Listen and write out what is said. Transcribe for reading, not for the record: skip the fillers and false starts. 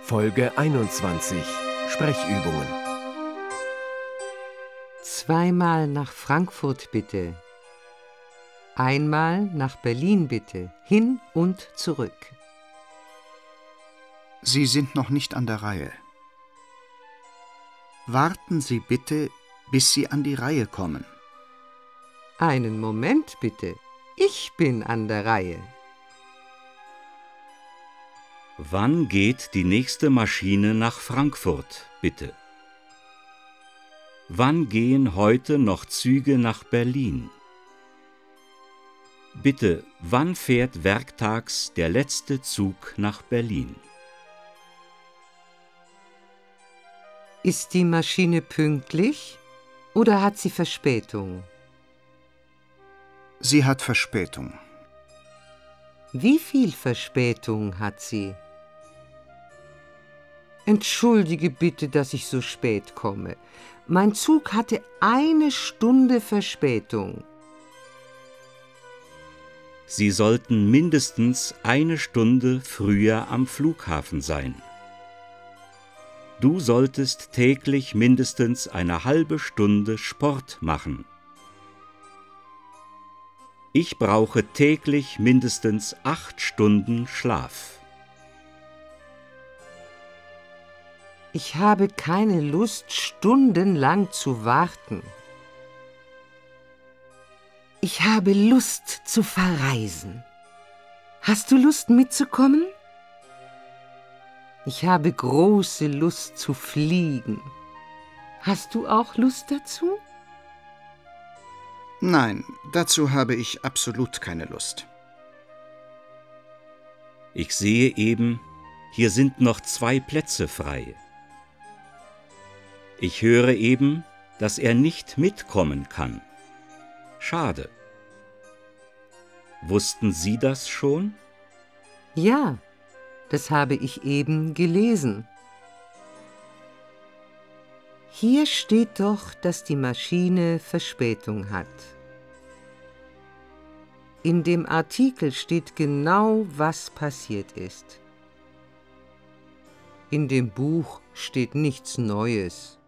Folge 21. Sprechübungen. Zweimal nach Frankfurt bitte. Einmal nach Berlin bitte. Hin und zurück. Sie sind noch nicht an der Reihe. Warten Sie bitte, bis Sie an die Reihe kommen. Einen Moment bitte. Ich bin an der Reihe. Wann geht die nächste Maschine nach Frankfurt, bitte? Wann gehen heute noch Züge nach Berlin? Bitte, wann fährt werktags der letzte Zug nach Berlin? Ist die Maschine pünktlich oder hat sie Verspätung? Sie hat Verspätung. Wie viel Verspätung hat sie? Entschuldige bitte, dass ich so spät komme. Mein Zug hatte 1 Stunde Verspätung. Sie sollten mindestens 1 Stunde früher am Flughafen sein. Du solltest täglich mindestens eine halbe Stunde Sport machen. Ich brauche täglich mindestens 8 Stunden Schlaf. Ich habe keine Lust, stundenlang zu warten. Ich habe Lust zu verreisen. Hast du Lust mitzukommen? Ich habe große Lust zu fliegen. Hast du auch Lust dazu? Nein, dazu habe ich absolut keine Lust. Ich sehe eben, hier sind noch 2 Plätze frei. Ich höre eben, dass er nicht mitkommen kann. Schade. Wussten Sie das schon? Ja, das habe ich eben gelesen. Hier steht doch, dass die Maschine Verspätung hat. In dem Artikel steht genau, was passiert ist. In dem Buch steht nichts Neues.